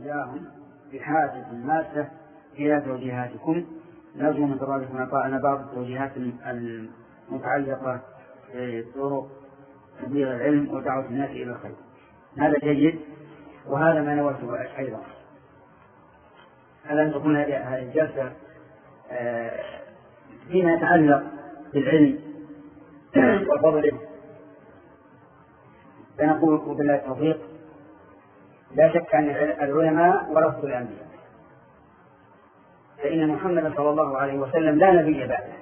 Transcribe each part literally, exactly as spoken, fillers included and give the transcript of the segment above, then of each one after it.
وإياهم بحاجة ماسة إلى توجيهاتكم، نرجو من طلابكم أعطاءنا بعض التوجيهات المتعلقة بطرق تبليغ العلم ودعوة الناس إلى الخير. هذا جيد، وهذا ما نوته أيضا. ألا تكون هذه الجلسة فيما يتعلق بالعلم وفضله، فنقول بالله التوفيق: لا شك أن العلماء ورثة الأنبياء، فإن محمد صلى الله عليه وسلم لا نبي بعده،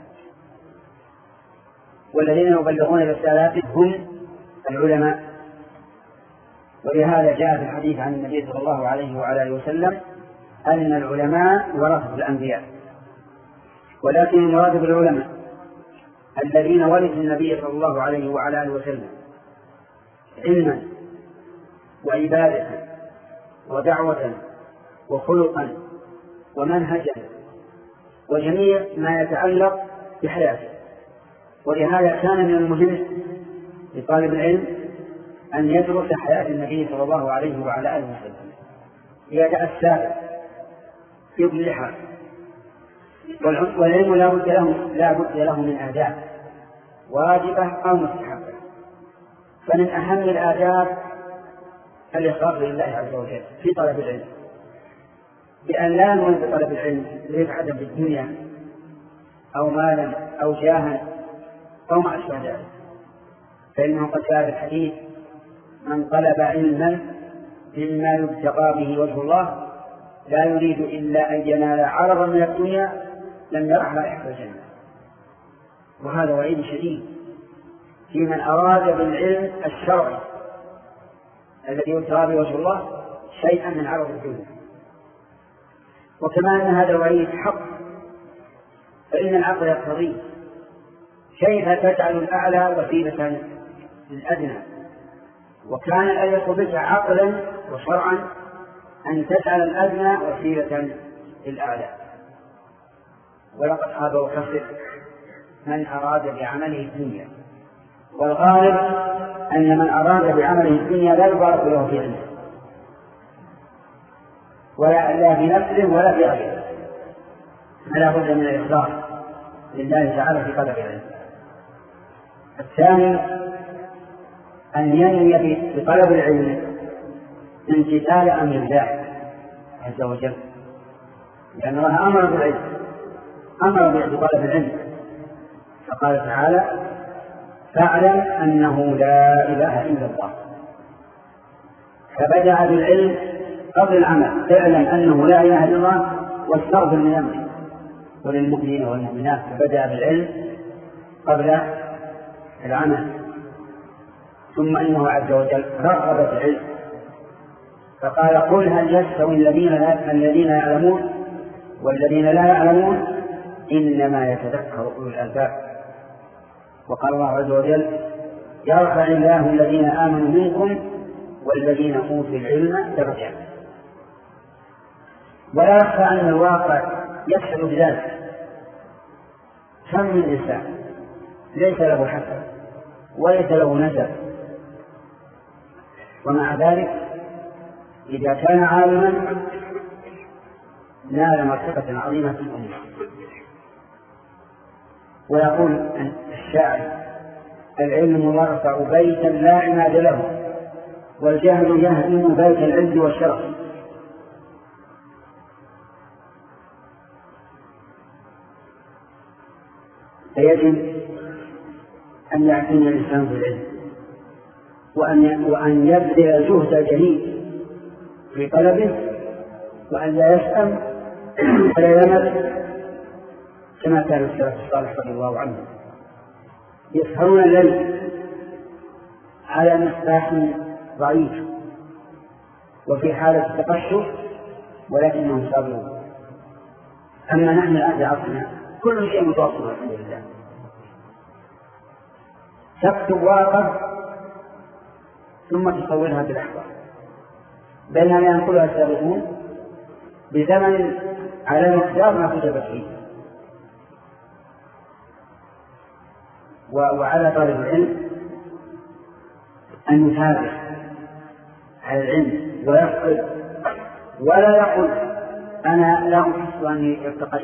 والذين يبلغون رسالته هم العلماء. ولهذا جاء في الحديث عن النبي صلى الله عليه وعلى اله وسلم أن العلماء ورثة الأنبياء، ولكن المراد بالعلماء الذين ورثوا النبي صلى الله عليه وعلى اله وسلم علما وعبادة ودعوة وخلقا ومنهجا وجميع ما يتعلق بحياته. ولهذا كان من المهم لطالب العلم أن يدرس حياة النبي صلى الله عليه وعلى آله وسلم ليتأسى يبلح. والعلم لا بد له لا بد له من آداب واجبة أو مستحبة. فمن أهم الآداب الإخلاص لله عز وجل في طلب العلم، بأن لا نريد بطلب العلم رفعة في الدنيا أو مالا أو جاها أو ما أشبه ذلك، فإنه قد جاء في الحديث: من طلب علما مما يبتغى به وجه الله لا يريد إلا أن ينال عرضا من الدنيا لم يرح رائحة الجنة. وهذا وعيد شديد في من أراد بالعلم الشرعي الذي يبتغى به وجه الله شيئا من عرض الدنيا. وكما أن هذا الوعيد حق، فإن العقل يقتضي: كيف تجعل الأعلى وسيلة للأدنى؟ وكان الأليق بك عقلا وشرعا أن تجعل الأدنى وسيلة للأعلى. ولقد خاب وخسر من أراد بعمله الدنيا، والغالب أن من أراد بعمله الدنيا لا يبارك له في علمه ولا لا في نفسه ولا في غيره، فلا بد من الإخلاص لله تعالى في طلب العلم. الثاني أن ينوي بطلب العلم امتثال أمر الله عز وجل، لأن الله أمر بالعلم، أمر بطلب العلم، فقال تعالى: فاعلم أنه لا إله إلا الله. فبدأ بالعلم قبل العمل: اعلم أنه لا إله إلا الله واستغفر من ذنبك. وللمؤمنين والمؤمنات فبدأ بالعلم قبل العمل. ثم إنه عز وجل رغب في العلم فقال: قل هل يستوي الذين الذين يعلمون والذين لا يعلمون إنما يتذكر أولو الألباب. وقال الله عز وجل: يرفع الله الذين آمنوا منكم والذين أوتوا العلم درجات. ولا يخفى أن الواقع يشهد بذلك. كم من إنسان ليس له حسن وليس له نسب، ومع ذلك إذا كان عالما نال مرتبة عظيمة في الأمة. ويقول الشاعر: العلم يرفع بيتا لا عماد له والجهل يهدم بيت العز والشرف. فيجب أن يعتني الإنسان بالعلم وأن وأن يبذل جهد جهيد في طلبه، وأن لا يسأم ولا يمل، كما كان السلف الصالح رضي الله عنه يسهرون الليل على مصباح ضعيف وفي حالة تقشف ولكنهم صابرون. أما نحن الآن في عصرنا كل شيء متوسط الحمد لله. تكتب ورقة ثم تصورها بالأحوال، بينما ينقلها السابقون بزمن على مقدار ما كتبت فيه. وعلى طالب العلم أن يتابع على العلم ويفقد ولا يقول أنا لا أحس أني ارتقيت،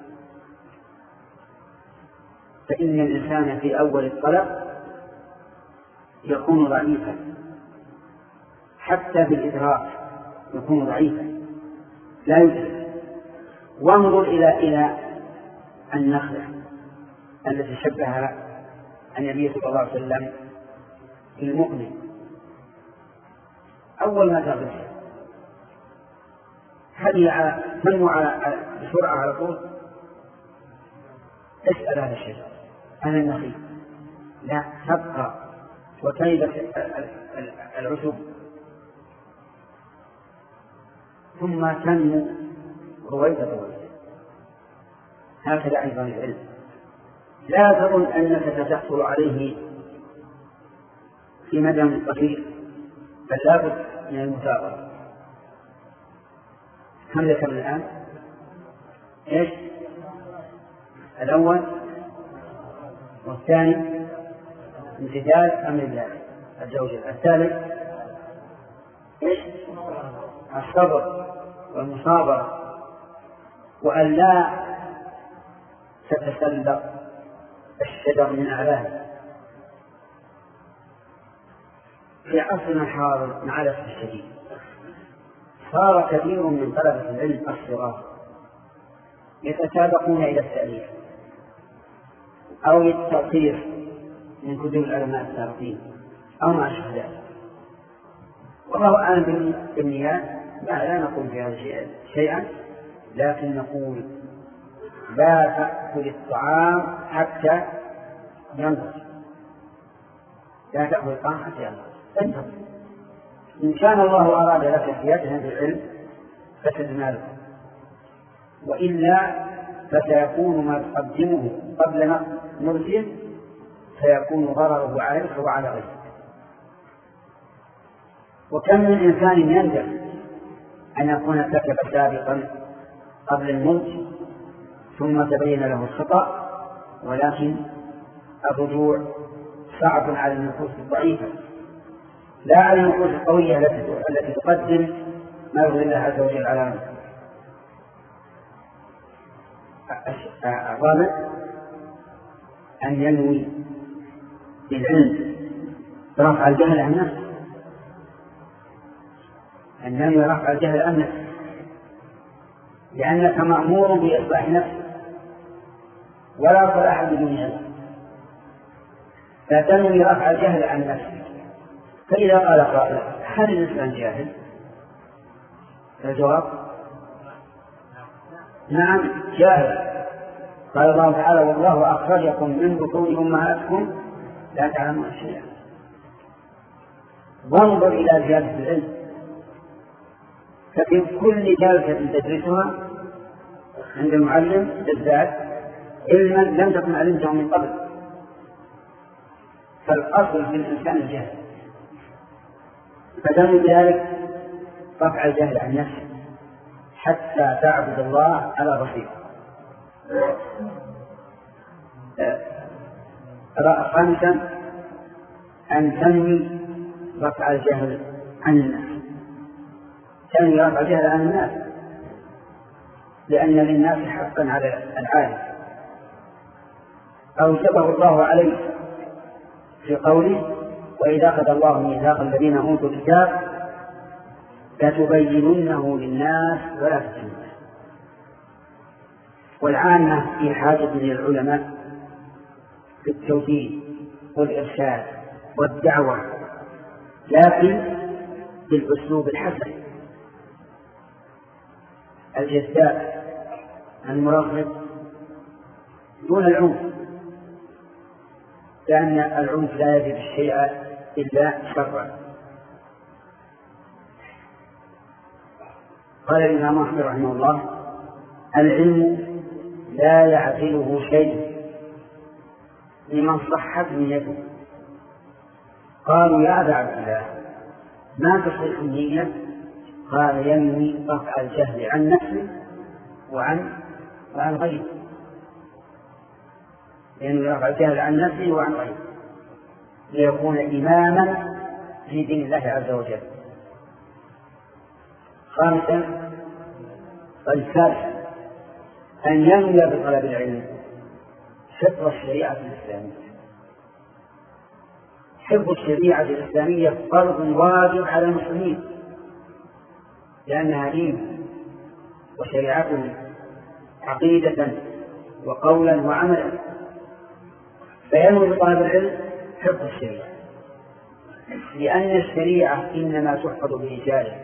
فإن الإنسان في أول الطلب يكون ضعيفا، حتى بالإدراك يكون ضعيفا لا يدرك. وانظر إلى إلى النخلة التي شبهها النبي صلى الله عليه وسلم بالمؤمن. أول ما تغرس هذه تنمو بسرعة على طول، اسأل هذا الشيء عن النخيل، لا تبقى وتيبة العشب ثم تنمو رويدة رويدة. هكذا أيضا العلم، لا تظن أنك ستحصل عليه في مدى قصير، بل لا بد من المثابرة. كم ذكر الآن؟ إيش؟ الأول والثاني امتثال أمر الله عز وجل. الثالث إيش؟ الصبر والمصابرة، وأن لا تتسلق الشجر من أعلاه. في عصرنا الحاضر مع الأسف الشديد صار كثير من طلبة العلم الصغار يتسابقون إلى التأليف أو التأثير من كتب العلماء السابقين أو ما أشبه ذلك. والله أعلم بالنيات، لا, لا نقول في هذا شيئا، لكن نقول لا تأكل الطعام حتى ينضج، لا تأكل الطعام حتى ينضج. إن كان الله أراد لك زيادة بالعلم فسدنا له، وإلا فسيكون ما تقدمه قبل نضجه سيكون ضرره عليك وعلى غيرك. وكم من إنسان يندم أن يكون ارتكب سابقا قبل النضج ثم تبين له الخطأ، ولكن الرجوع صعب على النفوس الضعيفة، لا على النفوس القوية التي تقدم ما يرضي الله عز وجل على نفسه. الرابع أن ينوي بالعلم رفع الجهل عن نفسه، أن ينوي رفع الجهل عن نفسه، لأنك مأمور بإصلاح نفسك ولا صلاح بدون علم، فتنوي رفع الجهل عن نفسك. فإذا قال قائل هل الإنسان جاهل؟ الجواب نعم جاهل. قال الله تعالى والله أخرجكم من بطون أمهاتكم لا تعلمون شيئا. وانظر إلى زيادة العلم، ففي كل جلسة تدرسها عند المعلم تزداد علما لم تكن علمته من قبل. فالأصل في الإنسان الجهل، فدم ذلك رفع الجهل عن نفسه حتى تعبد الله على بصيرة. خامسا أن تنوي رفع الجهل عن الناس، تنوي رفع الجهل عن الناس، لأن للناس حقا على العالم أوجبه الله عليه في قوله وإذا أخذ الله ميثاق الذين أوتوا الكتاب لتبيننه للناس ولا تكتمونه. والعامة في حاجة للعلماء في التوجيه والإرشاد والدعوة، لكن بالأسلوب الحسن الجذاب المرغب دون العنف، لأن العنف لا يزيد الشيء إلا شرا. قال الإمام أحمد رحمه الله العلم لا يعدله شيء لمن صحت نيته. قالوا يا أبا عبد الله ما تصح النية؟ قال ينوي رفع الجهل عن نفسه وعن وعن غيره، ينوي رفع الجهل عن نفسه وعن غيره ليكون إماما في دين الله عز وجل. خامسا السادس أن ينوي بطلب العلم حفظ الشريعة الإسلامية. حفظ الشريعة الإسلامية فرض واجب على المسلمين لأنها دين وشريعتهم عقيدة وقولا وعملا، فينوي بطلب العلم حفظ الشريعة، لأن الشريعة إنما تحفظ برجاله.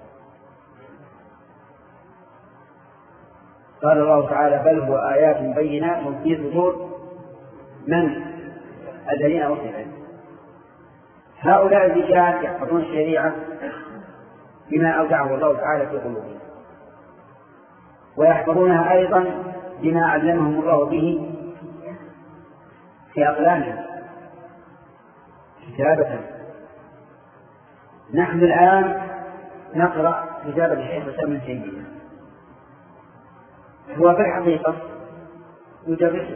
قال الله تعالى بل هو آيات بينات في صدور من الذين أوتوا العلم. هؤلاء الرجال يحفظون الشريعة بما أودعه الله تعالى في قلوبهم، ويحفظونها أيضا بما علمهم الله به في أقلامهم كتابة. نحن الآن نقرأ كتابة الشيخ الإسلام ابن تيمية، هو في الحقيقة يدرسه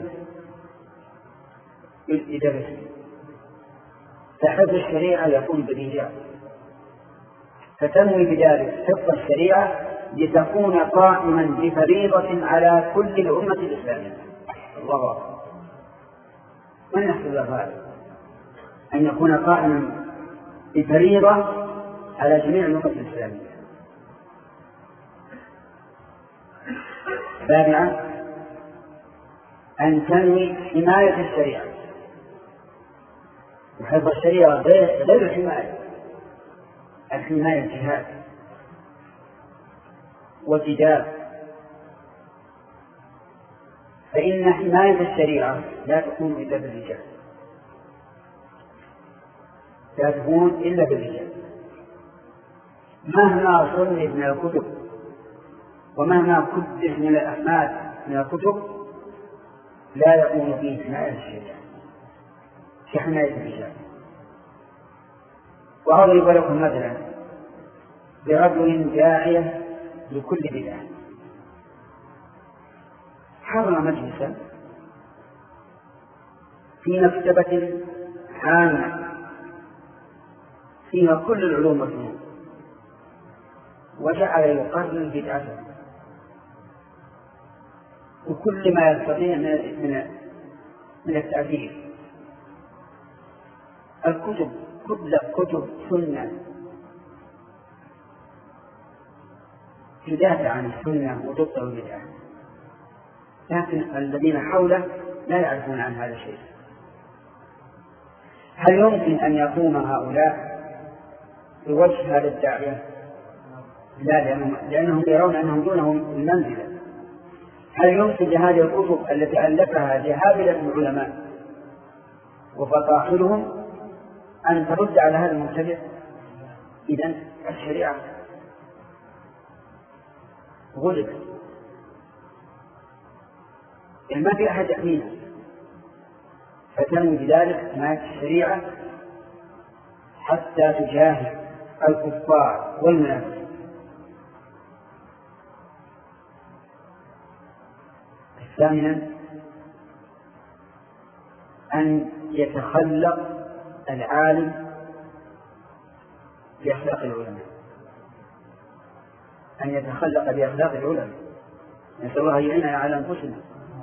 يدرسه فحفظ الشريعة يكون بالرجال، فتنوي بذلك حفظ الشريعة لتكون قائما بفريضة على كل الأمة الإسلامية. الله أكبر، من يحفظ هذا أن يكون قائما بفريضة على جميع الأمة الإسلامية. سابعا أن تنوي حماية الشريعة، وحفظ الشريعة غير الحماية. الحماية جهاد وجدال، فإن حماية الشريعة لا تكون إلا بالرجال، لا تكون إلا بالرجال. مهما صنف من الكتب ومهما كتب من الأحماد من الكتب لا يكون فيه حماية الشريعة كحماية الرجال. وأضرب لكم مثلا برجل داعية لكل بدعة حضر مجلسا في مكتبة عامة فيها كل العلوم والفنون، وجعل يقرر بدعته وكل ما يستطيع من من التأثير. الكتب كل كتب سنة تدافع عن السنة وتبطل البدعة، لكن الذين حوله لا يعرفون عن هذا الشيء. هل يمكن أن يقوم هؤلاء بوجه هذا الداعية؟ لا، لأنهم, لأنهم يرون أنهم دونهم المنزلة. هل يمكن لهذه الكتب التي ألفها جهابلة العلماء وفطاحلهم أن ترد على هذا المبتدع؟ إذن الشريعة غلبت، يعني ما في أحد يحميها، فتنوي بذلك حماية الشريعة حتى تجاهد الكفار والمنافقين. ثامنا أن يتخلق العالم بأخلاق العلماء، أن يتخلق بأخلاق العلماء. نسأل الله يعيننا على أنفسنا.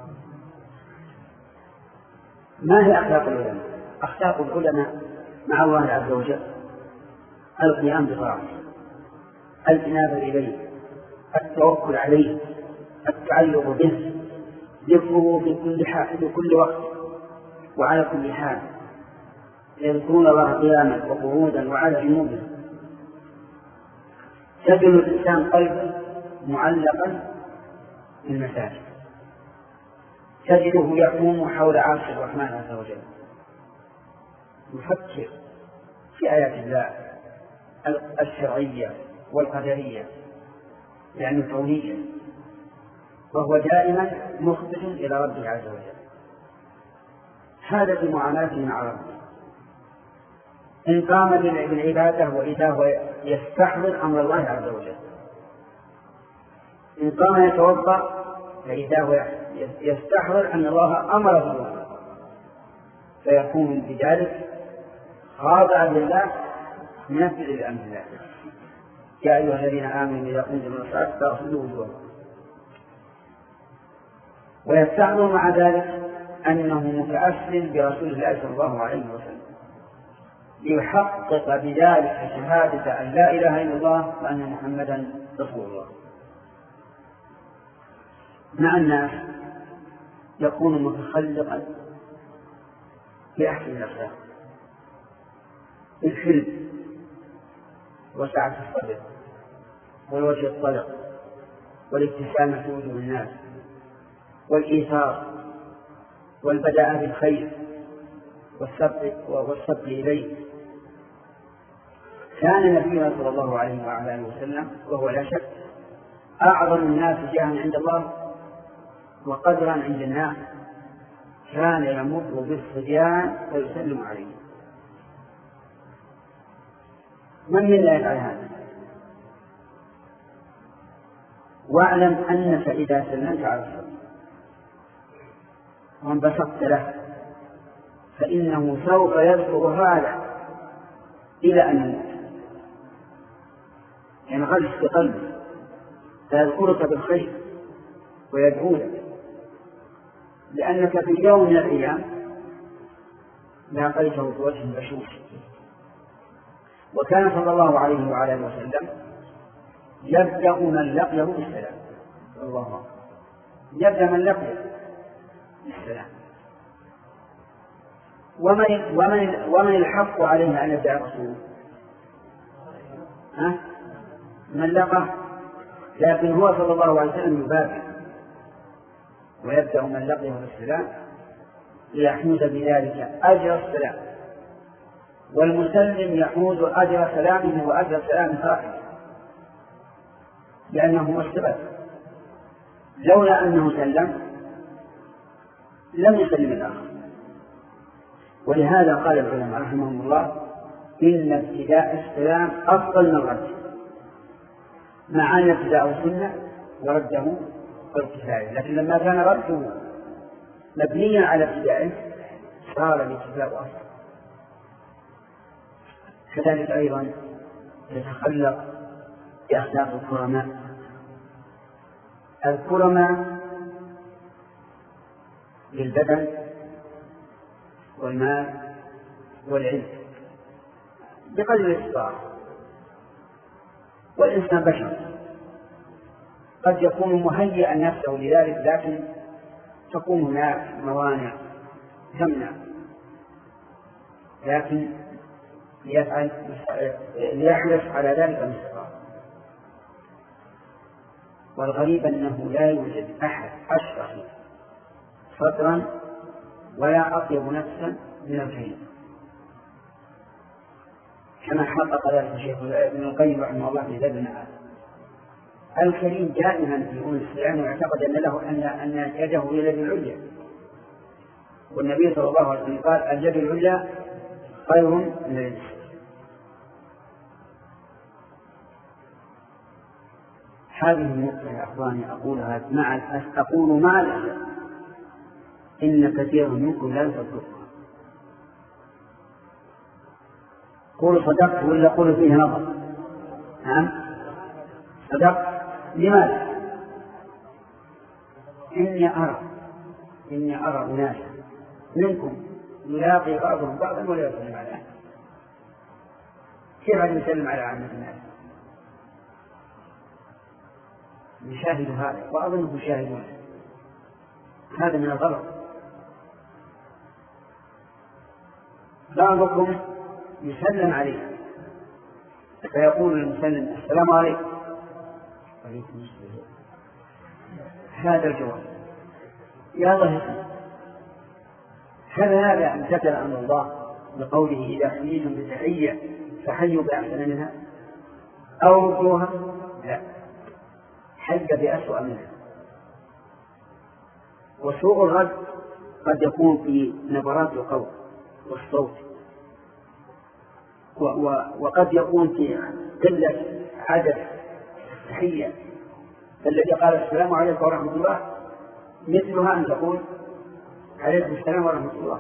ما هي أخلاق العلماء؟ أخلاق العلماء مع الله عز وجل القيام بطاعته، الإنابة إليه، التوكل عليه، التعلق به، ذكره في كل حال في كل وقت وعلى كل حال، يذكرون الله قياما وقعودا وعلى جنوبهم. تجد الإنسان قلبه معلقا بالمساجد، تجده يقوم حول عرش الرحمن عز وجل يفكر في آيات الله الشرعية والقدرية يعني الكونية، وهو دائما مخبت إلى ربه عز وجل. هذا في معاملته مع ربه. إن قام بالعبادة وإذا هو يستحضر أمر الله عز وجل، إن قام يتوضأ فإذا هو يستحضر أن الله أمره به، فيكون بذلك خاضعا لله منفذ لأمر الله. يا أيها الذين آمنوا إذا قمتم إلى الصلاة فاغسلوا وجوهكم. ويستعمل مع ذلك أنه متأسل برسول الله صلى الله عليه وسلم ليحقق بذلك شهادة أن لا إله إلا الله وأن محمدا رسول الله. مع الناس يكون متخلقا بأحسن الأخلاق، الحلم وسعة الصدر والوجه الطلق والابتسامة في وجوه الناس والإيثار والبداء بالخير والسبق إليه. كان نبينا صلى الله عليه وعلى آله وسلم وهو لا شك أعظم الناس جاها عند الله وقدرا عند الناس، كان يمر بالصبيان ويسلم عليه. من منا يفعل هذا؟ واعلم أنك إذا سلمت على الصبي وانبسطت له فإنه سوف يذكر هذا إلى أن يموت، يعني غلس في قلبه فيذكرك بالخير ويدعو لك، لأنك في يوم من الأيام لاقيته بوجه بشوش. وكان صلى الله عليه وعلى آله وسلم يبدأ من لقيه بالسلام. الله يبدأ من لقيه بالسلام. ومن, ومن, ومن الحق عليه أن يبدأ رسوله؟ ها؟ من لقى، لكن هو صلى الله عليه وسلم يبادر ويبدأ من لقيه بالسلام ليحمد بذلك أجر السلام، والمسلم يحمد أجر سلامه وأجر سلام صاحبه لأنه هو السبب. لولا أنه سلم لم يسلم الآخر. ولهذا قال العلماء رحمهم الله إن ابتداء السلام أفضل من رده، مع أن ابتداء سنة ورده بالكفاية، لكن لما كان رده مبنيا على ابتدائه صار الابتداء أفضل. كذلك أيضا يتخلق بأخلاق الكرماء. الكرماء للبدن والمال والعلم بقدر الاستطاعة، والإنسان بشر قد يكون مهيئا نفسه لذلك، لكن تكون هناك موانع تمنع، لكن ليفعل ليحرص على ذلك المستطاع. والغريب أنه لا يوجد أحد أشرح صدرا ولا أطيب نفسا من الكريم، كما حقق ذلك الشيخ ابن القيم رحمه الله في زاد المعاد. الكريم دائما في أول الإسلام ويعتقد أن له أن أن يده هي اليد العليا، والنبي صلى الله عليه وسلم قال اليد العليا خير من اليد السفلى. هذه النقطة يا أخواني أقولها مع أقول مع الأسف إن كثير منكم لا يصدقها. قولوا صدقت ولا قولوا فيه نظر؟ نعم صدقت. لماذا؟ إني أرى إني أرى أناسا منكم يلاقي بعضهم بعضا ولا يسلم على أحد. كيف أن يسلم على عامة الناس؟ يشاهد هذا وأظنه يشاهدون هذا من الغلط. بعضكم يسلم عليه فيقول المسلم السلام عليكم. هذا الجواب يا الله يسلم. هل هذا امتثل أمر الله بقوله إذا حييتم بتحية فحيوا بأحسن منها أو ردوها؟ لا، حي بأسوأ منها. وسوء الرد قد يكون في نبرات القول والصوت، وقد يكون في قلة عدد التحية. فالذي قال السلام عليكم ورحمة الله مثلها أن تقول عليكم السلام ورحمة الله،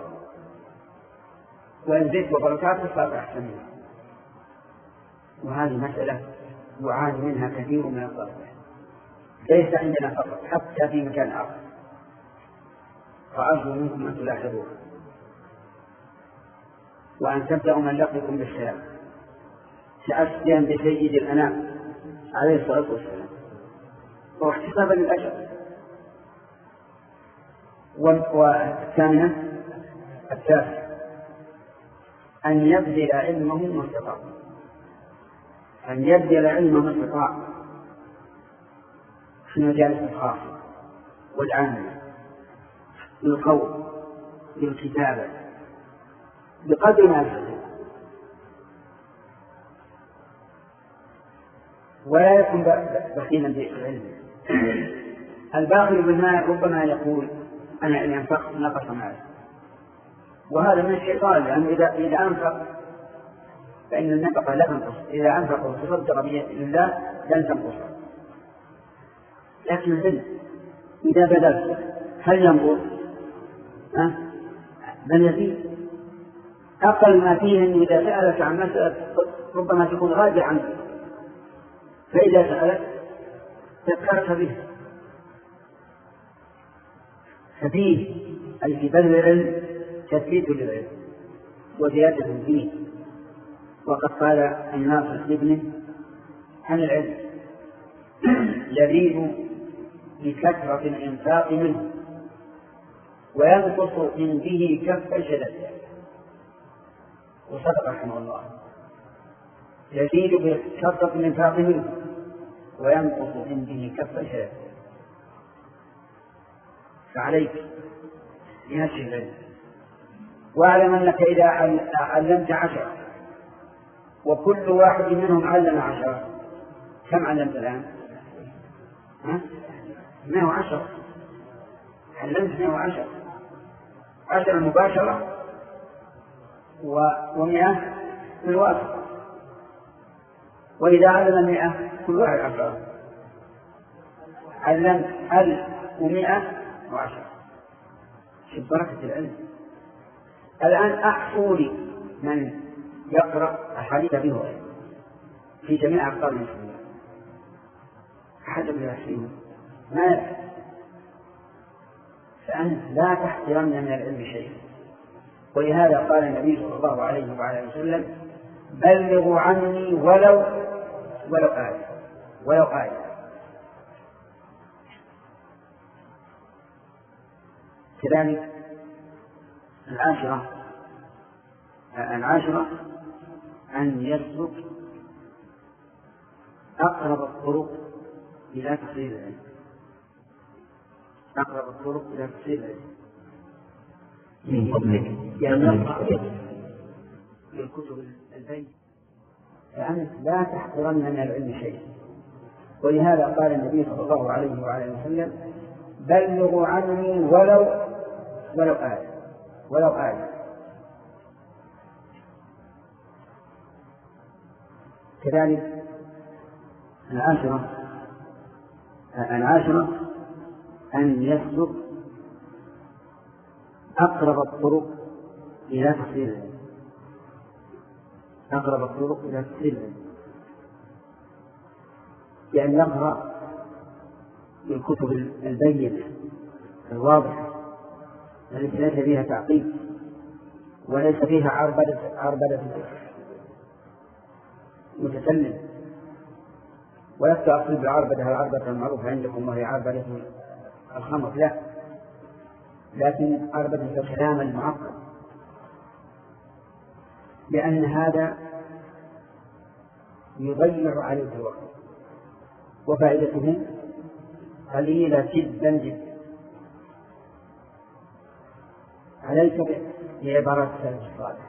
وإن زدت وبركاته صار أحسن منها. وهذه مسألة يعاني منها كثير من الطلبة، ليس عندنا فقط حتى في مكان آخر، فأرجو منكم أن تلاحظوه وأن تبدأوا من لقيكم بالسلام تأسيا بسيد الأنام عليه الصلاة والسلام واحتسابا للأجر. والثامنة التاسع أن يبذل علمه ما استطاع، أن يبذل علمه ما استطاع في المجالس الخاصة والعامة، بالقول بالكتابة بقدر ما يستطيع، ولا يكون بخيلا بالعلم. الباخل بالمال ربما يقول أنا إن أنفقت نقص مالي، وهذا من الشيطان، لأنه إذا إذا أنفق فإن النفقة لا تنقص، إذا أنفق وتصدق بالله لن تنقص. لكن العلم إذا بذلت هل ينقص؟ أه؟ بل يزيد. أقل ما فيه أنه إذا سألك عن مسألة ربما تكون غالية عنك، فإذا سألت تذكرت به. ففيه أي في بذل العلم تثبيت للعلم وزيادة فيه. وقد قال الناصر لابنه عن العلم يزيد بكثرة الإنفاق منه وينقص إن به كف الشدد. وصدق رحمه الله، يزيد بكثرة الإنفاق منه وينقص إن به كف الشدد. فعليك بنشر العلم، واعلم أنك إذا علمت عشرة وكل واحد منهم علم عشرة، كم علمت الآن؟ مئة وعشرة. علمت مئة وعشرة، عشرة مباشرة ومئة بالواسطة. وإذا علم المئة كل واحد عشرة علمت ألف ومئة وعشرة. شوف بركة العلم. الآن أحصوا لي من يقرأ أحاديث به في جميع أقطار المسلمين، أحد بالعشرين ما يفعل. فأنت لا تحقرن من العلم شيئا. ولهذا قال النبي صلى الله عليه وعلى وسلم بلغوا عني ولو ولو آية ولو آية. كذلك العاشرة العاشرة أن يسلك أقرب الطرق إلى تحصيل العلم، أقرب الطرق إلى تحصيل العلم من قبلك، يعني يقرأ بالكتب البيت. فأنت لا تحقرن من العلم شيئا. ولهذا قال النبي صلى الله عليه وعلى وسلم بلغوا عني ولو ولو آية ولو آية. كذلك العاشرة العاشرة أن يسلك أقرب الطرق إلى تحصيل العلم، أقرب الطرق إلى تحصيل العلم، بأن يقرأ بالكتب البينة الواضحة التي ليس فيها تعقيد وليس فيها عربدة عربدة متسلم. ولست أقصد بالعربدة العربدة المعروفة عندكم وهي عربدة الخمر، لا، لكن عربدة الكلام المعقد، لأن هذا يضيع عليك الوقت وفائدته قليلة جدا جدا. عليك بعبارات السلف الصالح.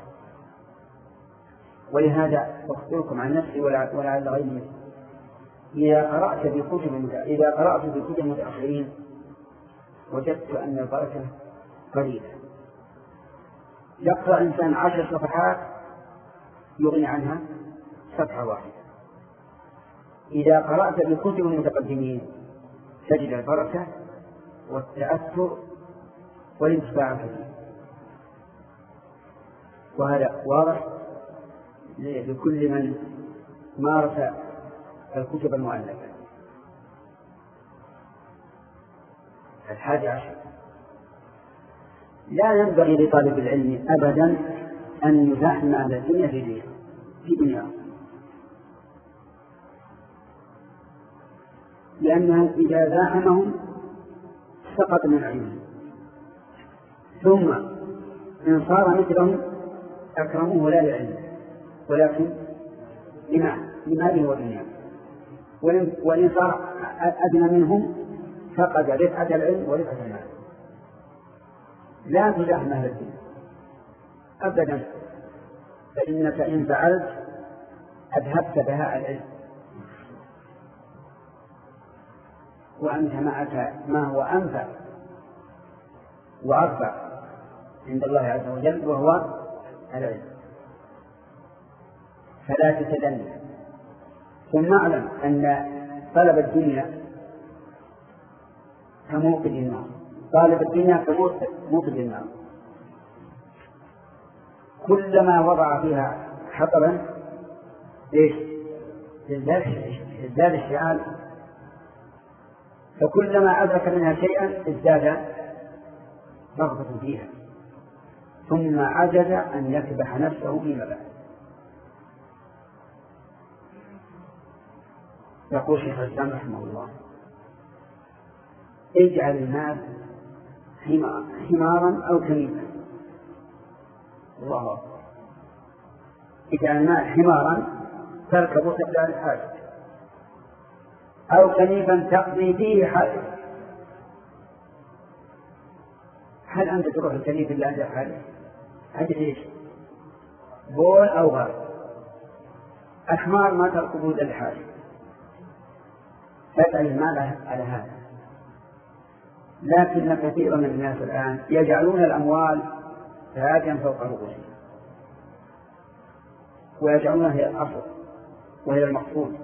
ولهذا أخبركم عن نفسي ولعل غيري، إذا قرأت بكتب إذا قرأت بكتب المتأخرين وجدت أن البركة قليلة. يقرأ إنسان عشر صفحات يغني عنها صفحة واحدة. إذا قرأت بكتب المتقدمين تجد البركة والتأثر والانتفاع فيه. وهذا واضح لكل من مارس الكتب المؤلفة. الحادي عشر لا ينبغي لطالب العلم أبدا أن يزاحم أهل الدنيا في في دنياهم، لأنه إذا زاحمهم سقط من علمهم، ثم إن صار مثلهم أكرموه لا لعلم ولكن لماله ودنياه، وإن صار أدنى منهم فقد رفعة العلم ورفعة المال. لا تزاحم أهل الدنيا أبدا، فإنك إن فعلت أذهبت بهاء العلم، وأنت معك ما هو أنفع وأرفع عند الله عز وجل وهو العلم، فلا تتدنى. ثم اعلم أن طلب الدنيا كموقد النار، طالب الدنيا كموقد النار، كلما وضع فيها حطبا ليش ازداد الشعال، فكلما أدرك منها شيئا ازداد رغبة فيها، ثم عجز أن يكبح نفسه فيما بعد. يقول شيخ الإسلام رحمه الله اجعل المال حمارا أو كنيفا. الله أكبر. اجعل المال حمارا تركب تبدأ الحاجة، أو كنيفا تقضي فيه حاجة. هل أنت تروح الكنيف إلا عند حاجة؟ حاجة إيش؟ بول أو غار. الحمار ما تركبه إلا الحاجة. تجعل المال على هذا. لكن كثير من الناس الآن يجعلون الأموال تاجا فوق رؤوسهم، ويجعلونها هي الأصل وهي المقصود.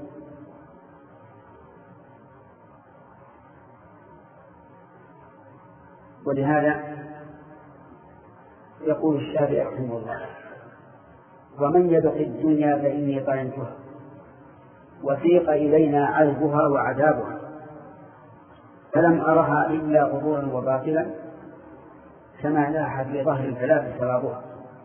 ولهذا يقول الشافعي رحمه الله ومن يدق الدنيا فإني طعنتها وسيق إلينا عذبها وعذابها فلم أرها إلا غرورا وباطلا كما لاح في ظهر الفلاة سرابها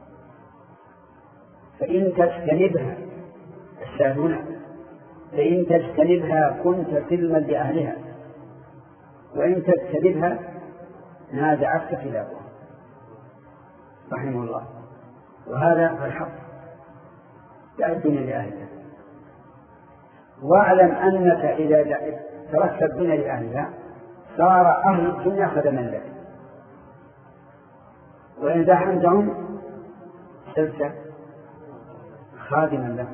فإن تجتنبها الشاهدون فإن تجتنبها كنت سلما لأهلها وإن تجتنبها نازعتك خلافها رحمه الله. وهذا هو الحق، لا الدنيا لأهلها. واعلم أنك إذا تركت الدنيا لأهلها صار أهل الدنيا خدما لك، وإن زاحمتهم صرت خادما لك.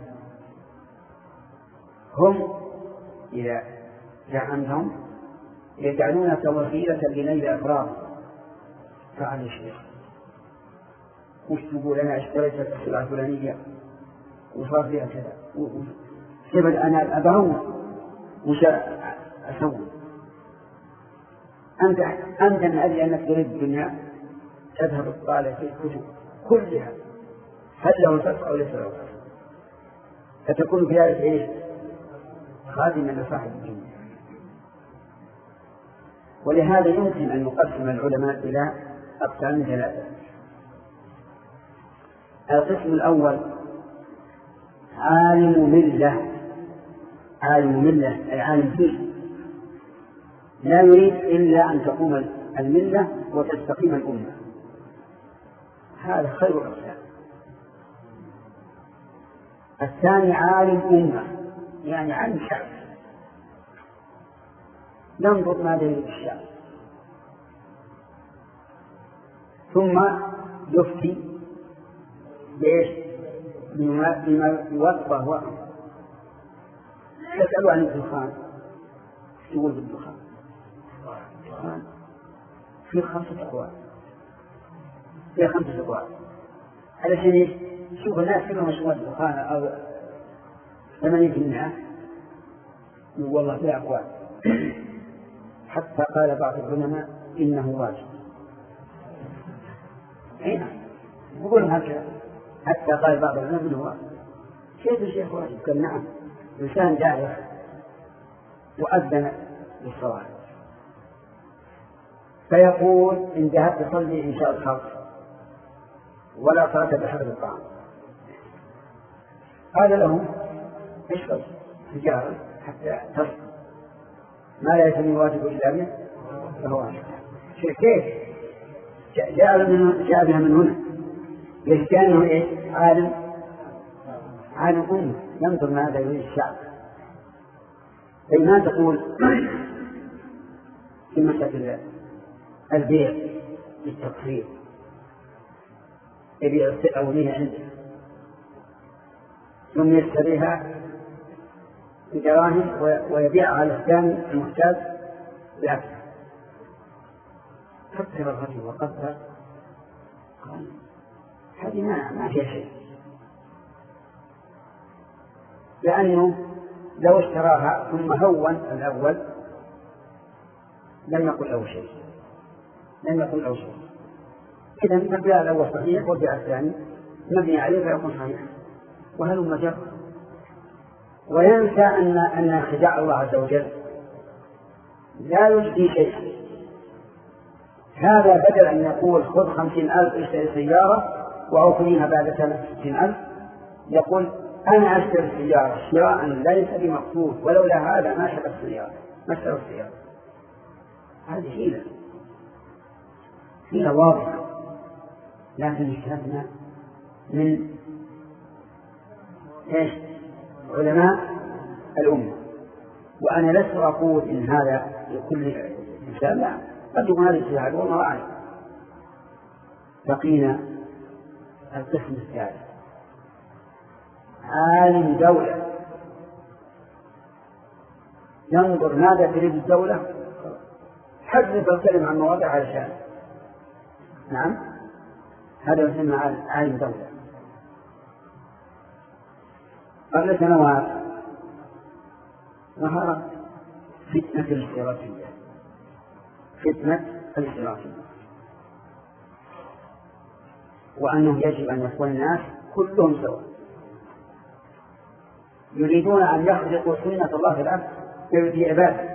هم إذا زاحمتهم يجعلونك وسيلة لنيل أفراد. فعل الشيخ وش تقول أنا اشتريت السلعة الفلانية وصار فيها كذا كيف أنا أبهون وش أسوي؟ أنت أنت من أجل أنك تريد الدنيا تذهب الطالع في الكتب كلها هل له صفحة أو ليس له صفحة، فتكون في هذا إيش؟ خادما لصاحب الدنيا. ولهذا يمكن أن يقسم العلماء إلى أقسام ثلاثة. القسم الأول عالم ملة، عالم ملة أي عالم دين لا يريد إلا أن تقوم الملة وتستقيم الأمة، هذا خير الأقسام. الثاني عالم أمة يعني عالم شعب ننظر ماذا يريد الشعب ثم يفتي بإيش؟ بما يوفى وقت. تسألوا عن الدخان تقول بالدخان الدخان في خمسة أقوال في خمسة أقوال على شيء شوف الناس كلهم يشوفون الدخان أو ثمانية في المئة والله في أقوال حتى قال بعض العلماء إنه واجب. هنا يقول هكذا حتى قال بعض العلماء إنه واجب. كيف الشيخ واجب؟ قال نعم إنسان جاهل وأذن للصلاة، فيقول إن ذهبت تصلي إن شاء الخمس ولا صلاة بحضر الطعام، قال له اشرب سجارة حتى تصل، ما لا يتم واجب إلا به فهو واجب. كيف جاء من جاء بها من هنا؟ ليش؟ كانه إيه؟ عالم عالم أمة ينظر ماذا يريد الشعب. فما تقول في مسألة البيع بالتقسيط، يبيع السلعة وهي عنده ثم يشتريها بدراهم ويبيعها على الثاني المحتاج بأكثر، فكر الرجل وقدر قال هذه ما ما فيها شيء، لأنه لو اشتراها ثم هون الأول لم يقل له شيء لم يقل له شيء إذا البيع الأول صحيح والبيع الثاني مبني عليه فيكون صحيح، وهل مجرد. وينسى أن أن خداع الله عز وجل لا يجدي شيئا. هذا بدل أن يقول خذ خمسين ألف اشتري سيارة وأوفيها بعد سنة ستين ألف، يقول أنا أشتري السيارة شراء ليس بمقصود، ولولا هذا ما شريت السيارة ما اشتريت السيارة. هذه حيلة حيلة واضحة، لكن اجتهدنا من إيش؟ علماء الأمة. وأنا لست أقول إن هذا لكل إنسان، لا، قد يكون هذا اجتهاد والله أعلم. بقينا القسم الثالث، عالم دولة ينظر ماذا تريد الدولة، حدث الكلمة عن مواضع علشان نعم هذا يسمى عالم دولة. قبل سنوات ظهرت فتنة الاشتراكية فتنة الاشتراكية وأنه يجب أن يكون الناس كلهم سواء، يريدون أن يخلقوا سنة الله في الأرض في عباده.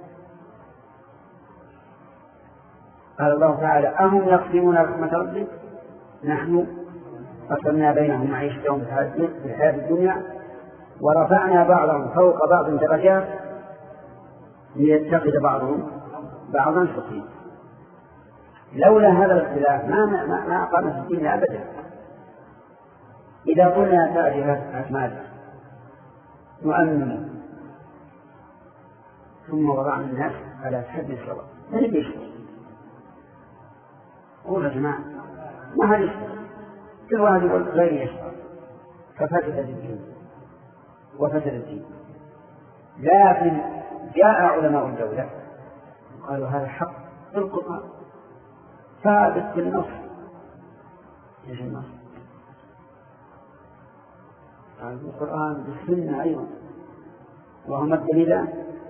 قال الله تعالى أهم يقسمون رحمة ربك نحن قسمنا بينهم معيشتهم في الحياة الدنيا ورفعنا بعضهم فوق بعض درجات ليتخذ بعضهم بعضا سخريا. لولا هذا الاختلاف ما ما ما أقامت الدنيا أبدا. إذا قلنا تأتي ماذا نؤمن ثم وضعنا الناس على حد سواء ما نبي شيء، قول يا جماعة ما هذا كل واحد يقول غير يشتغل، ففسد الدين وفسد الدين. لكن جاء علماء الدولة قالوا هذا حق في القرآن ثابت في النص. ايش النص؟ قال في القرآن بالسنة أيضا. وهما الدليلان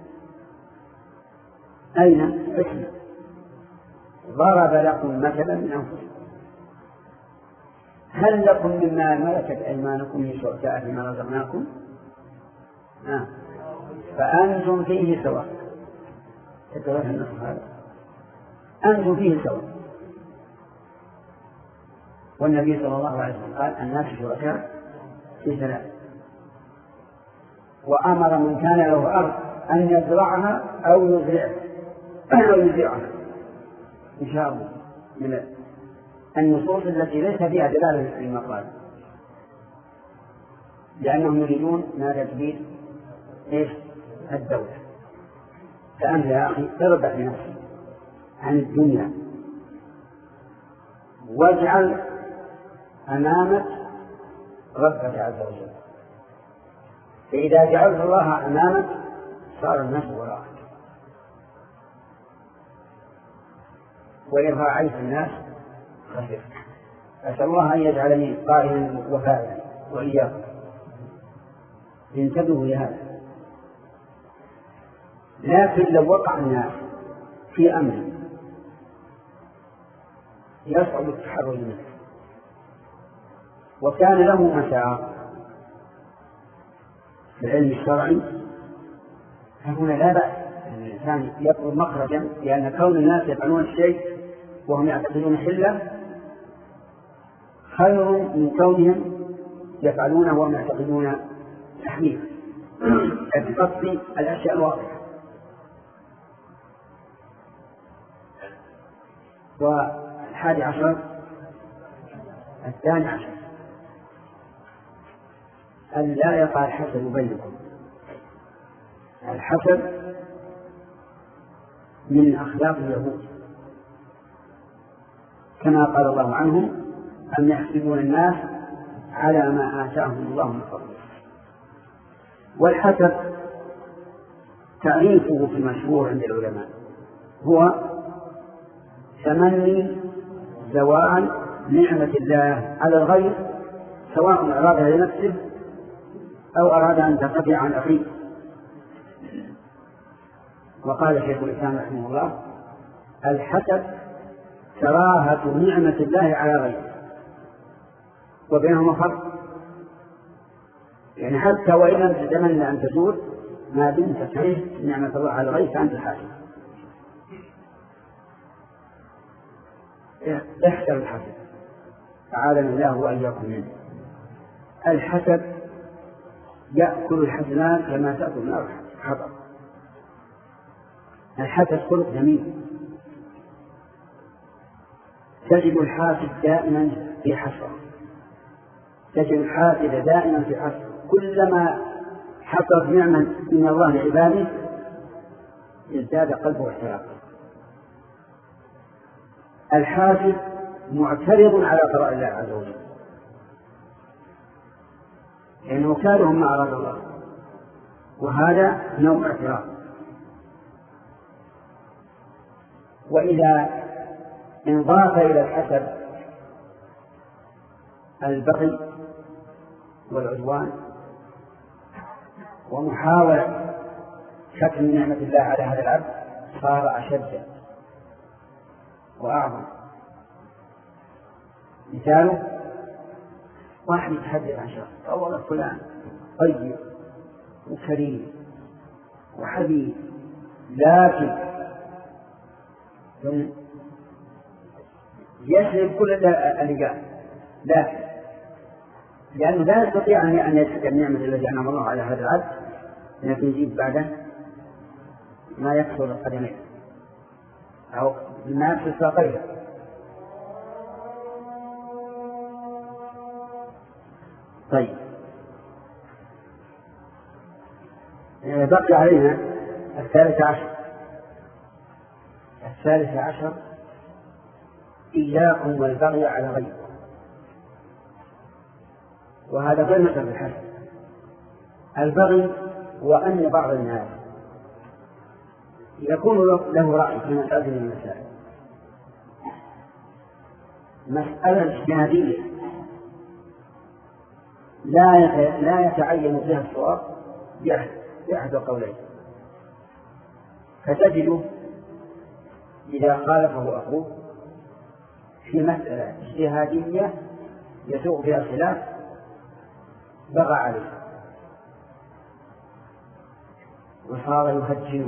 أين؟ اسم ضرب لكم مثلا من أنفسكم هل لكم مما ملكت أيمانكم من شركاء فيما رزقناكم آه. فأنتم فيه سواء. تتوجه النص هذا أنتم فيه سواء. والنبي صلى الله عليه وسلم قال الناس شركاء في ثلاث، وأمر من كان له أرض أن يزرعها أو يزرعها أو يزرعها إن شاء الله من النصوص التي ليس فيها دلالة المقال، لأنهم يريدون ماذا تريد إيش الدولة. فأنت يا أخي اربح لنفسك عن الدنيا واجعل أمامك ربك عز وجل، فإذا جعلت الله أمامك صار الناس وراءك، وإن راعيت الناس خسرت. أسأل الله أن يجعلني قائلا وفاعلا وإياكم. انتبهوا لهذا. لكن لو وقع الناس في أمر يصعب التحرر منه وكان له مسار في العلم الشرعي فهنا لا بأس أن الإنسان يطلب مخرجا، لأن كون الناس يفعلون الشيء وهم يعتقدون حلة خير من كونهم يفعلونه وهم يعتقدون تحريم، بقصد الأشياء الواضحة. والحادي عشر الثاني عشر أن لا يقع الحسد بينكم. الحسد من أخلاق اليهود، كما قال الله عنهم أن يحسدون الناس على ما آتاهم الله من فضله. والحسد تعريفه في المشهور عند العلماء هو تمني زوال نعمة الله على الغير، سواء أرادها لنفسه أو أراد أن ترتفع عن أخيه. وقال شيخ الإسلام رحمه الله: الحسد كراهة نعمة الله على غيره، وبينهما فرق. يعني حتى وإن لم تتمنى أن تزول، ما دمت تكره نعمة الله على غيرك فأنت حاسد. احذر الحسد، أعاذنا الله وإياكم منه. الحسد يأكل الحسنات كما تأكل النار الحطب. الحسد خلق جميل، تجد الحاسد دائما في حسرة، تجد الحاسد دائما في حسرة، كلما حصلت نعمة من الله لعباده ازداد قلبه احتراقا. الحاسد معترض على قضاء الله عز وجل، لأنه كانهم ما أراد الله، وهذا نوع اعتراض. وإذا انضاف إلى الحسد البغي والعدوان ومحاولة شكل نعمة الله على هذا العبد، صار أشد وأعظم. مثاله: واحد يتحدث عن شخص: والله فلان طيب وكريم وحبيب، لكن يسلب كل اللي قال، لكن لأنه لا يستطيع أن يشكر النعمة التي أنعم الله على هذا العبد، لكن يجيب بعده ما يكسر القدمين أو ما يكسر ساقيه. طيب، بقي علينا الثالث عشر. الثالث عشر: إياكم والبغي على غيركم. وهذا غير مثل الحسد. البغي هو أن بعض الناس يكون له رأي في مسألة من المسائل، مسألة اجتهادية لا لا يتعين فيها الصواب بأحد قولين، فتجده إذا خالفه أخوه في مسألة اجتهادية يسوق فيها الخلاف بغى عليه وصار يهجنه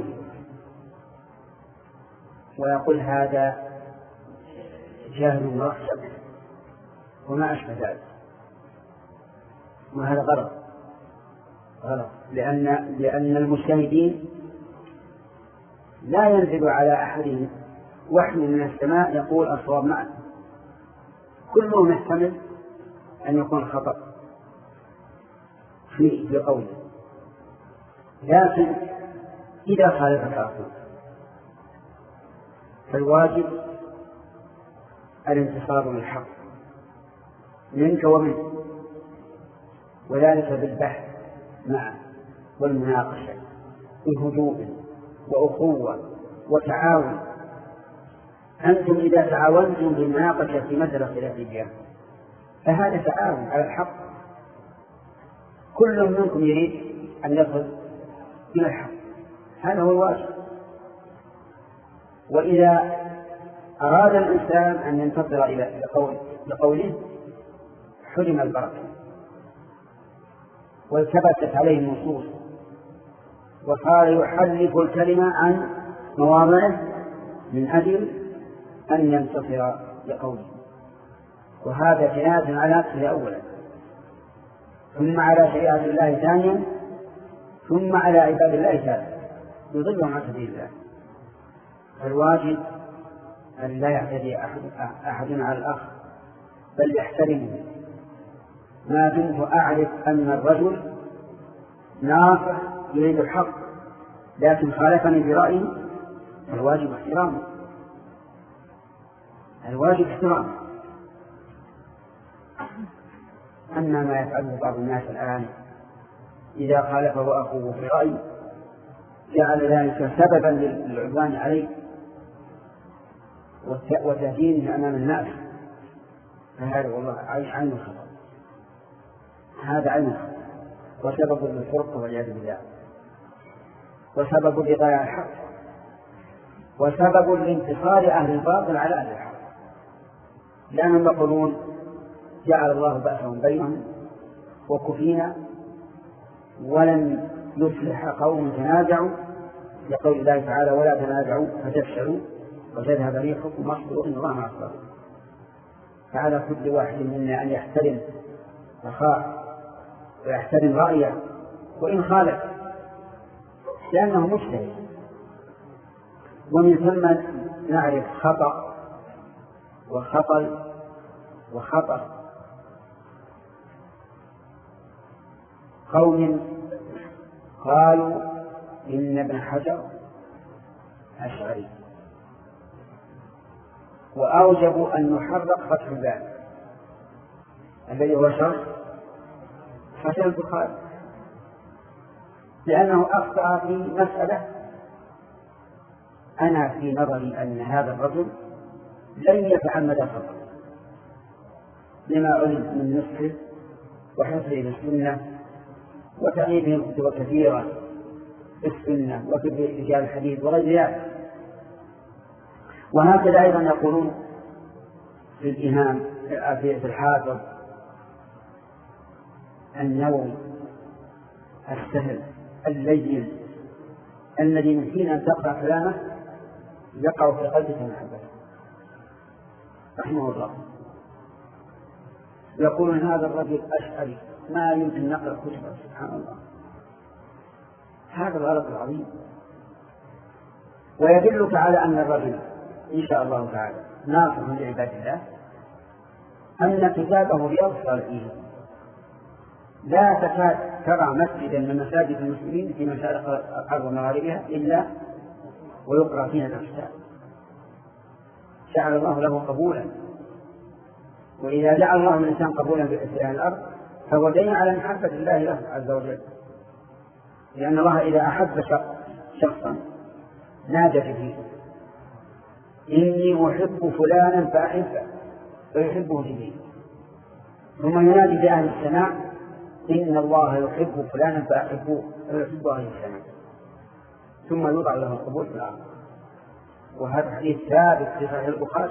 ويقول هذا جاهل مرحب وما أشبه ذلك. وهذا غلط غلط لأن لأن المجتهدين لا ينزل على أحدهم وحي من السماء يقول الصواب معه، كلهم يحتمل أن يكون خطأ في بقوله، لكن إذا خالفك أخوك فالواجب الانتصار للحق منك ومنه، وذلك بالبحث معه والمناقشة بهدوء وأخوة وتعاون. أنتم إذا تعاونتم بالمناقشة في مسألة خلافية فهذا تعاون على الحق، كل منكم يريد أن يصل إلى الحق، هذا هو الواجب. وإذا أراد الإنسان أن ينتصر إلى لقوله حرم البركة والتبتت عليه النصوص وصار يحرف الكلمة عن مواضعه من أجل أن ينتصر لقوله، وهذا جناية على نفسه أولا، ثم على شريعة الله ثانيا، ثم على عباد الله ثالثا، يضلهم عن سبيل الله. الواجب أن لا يعتدي أحد أحد على الآخر، بل يحترمه. ما دمت أعرف أن الرجل ناصح يريد الحق لكن خالفني برأيه، الواجب احترامه، الواجب احترامه. أما ما يفعله بعض الناس الآن إذا خالفه أخوه في رأي جعل ذلك سببا للعدوان عليه وتهدينه أمام الناس، فهذا والله عين الخطأ، هذا عين الخطأ وسبب للفرقة والعياذ بالله، وسبب لضياع الحق، وسبب لانتصار أهل الباطل على أهل الحق، لأنهم يقولون جعل الله بأسهم بينهم وكفينا ولن يصلح قوم تنازعوا، لقول الله تعالى ولا تنازعوا فتفشلوا وتذهب ريحكم واصبروا إن الله مع الصابرين. فعلى كل واحد منا أن يحترم أخاه ويحترم رأيه وإن خالف، لأنه مجتهد، ومن ثم نعرف خطأ وخطل وخطأ قوم قالوا إن ابن حجر أشعري وأوجبوا أن نحرق فتح الباب الذي هو شرط فتح البخاري، لأنه أخطأ في مسألة أنا في نظري أن هذا الرجل لن يفعل مدى خطأ لما علم من نصحه وحفظه للسنة وتعليمه كتب كثيرة في السنة وفي رجال الحديث وغير ذلك. وهكذا أيضا يقولون في الإمام في الحافظ النووي السهل اللين الذي من حين أن تقرأ كلامه يقع في قلبك محبة رحمه الله. يقول هذا الرجل أشعري ما يمكن نقرأ كتبه، سبحان الله، هذا الغلط العظيم. ويدلك على أن الرجل إن شاء الله تعالى ناصح لعباد الله أن كتابه رياض الصالحين، لا تكاد ترى مسجدا من مساجد المسلمين في مشارق الأرض ومغاربها إلا ويقرأ فيها الكتاب، جعل الله له قبولا. وإذا جعل الله الإنسان قبولا في أهل الأرض فهو دليل على محبة الله له عز وجل، لأن الله إذا أحب شخصا نادى فيه إني أحب فلانا فأحبه فيحبه جميع، ثم ينادي بأهل السماء إن الله يحب فلانا فأحبه فيحب أهل السماء، ثم يوضع له القبول في الأرض. وهذا حديث ثابت في صحيح البخاري.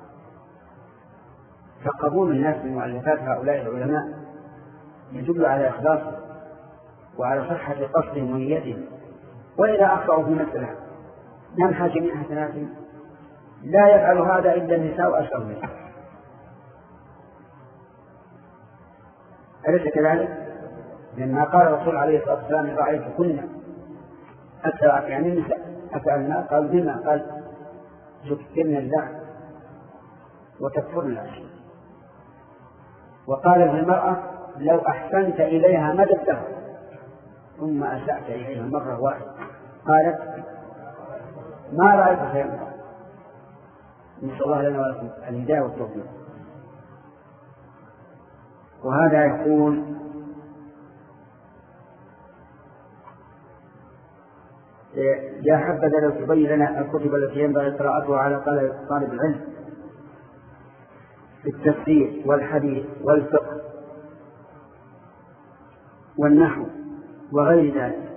فقبول الناس من مؤلفات هؤلاء العلماء يدل على إخلاصهم وعلى صحة قصدهم ونيتهم. وإذا أخطأوا في مسألة نمحى جميع حسناتهم لا يفعل هذا إلا النساء وأشهر منه، أليس كذلك؟ لما قال الرسول عليه الصلاة والسلام رأيت كنا أكثر يعني النساء أفعلنا، قال بما؟ قال تكثرن اللعن وتكفرن العشر. وقال للمرأة لو أحسنت إليها مدى الدهر ثم أسأت إليها مرة واحدة قالت ما رأيت خيرا. نسأل الله لنا ولكم الهداية والتوفيق. وهذا يكون يا حبذا لو تبين لنا الكتب التي ينبغي قراءتها على طالب العلم في التفسير والحديث والفقه والنحو وغير ذلك.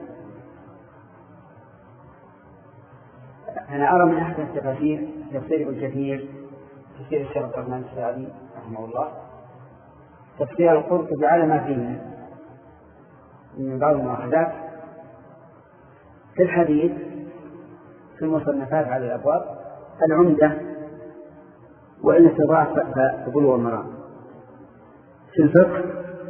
أنا أرى من أحسن التفاسير تفسير ابن كثير، تفسير الشيخ الرحمن السعدي رحمه الله، تفسير القرطبي على ما فيه من بعض المؤاخذات، في الحديث في المصنفات على الأبواب العمدة، وإن استطاع فبلوغ المرام. في الفقه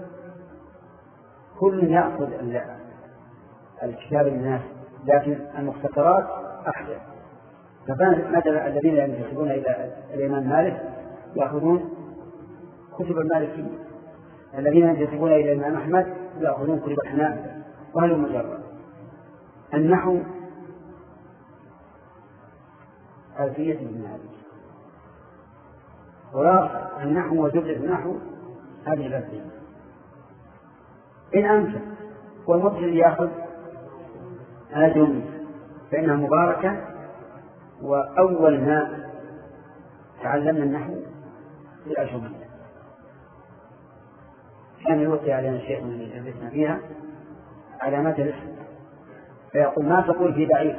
كل يأخذ الكتاب الناس، لكن المختصرات أحسن. فكان مثلا الذين ينتسبون إلى الإمام مالك يأخذون كتب المالكية، الذين ينتسبون إلى الإمام أحمد يأخذون كتب الحنابلة، وهل مجرد. النحو ألفية ابن مالك، خلاص النحو وجزء النحو هذه الألفية إن أمكن، والمبتدئ يأخذ هذه فإنها مباركة. وأول ما تعلمنا النحو في الأجوبية كان يوقي علينا الشيخ من يدرسنا فيها علامات الاسم، فيقول ما تقول في ضعيف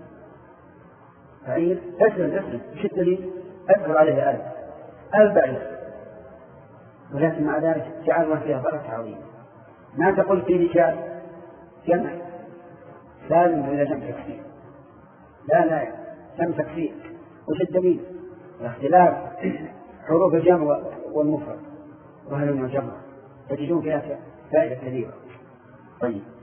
ضعيف اسلم اسلم ايش الدليل؟ اذكر عليه ألف ألف ضعيف، ولكن مع ذلك جعلنا فيها بركة عظيمة. ما تقول في رجال جمع لازم إلى جمع تكفير، لا لا جمع تكفير، وش الدليل؟ الاختلاف حروف الجمع والمفرد وهل الجمع تجدون فيها فائدة كثيرة. طيب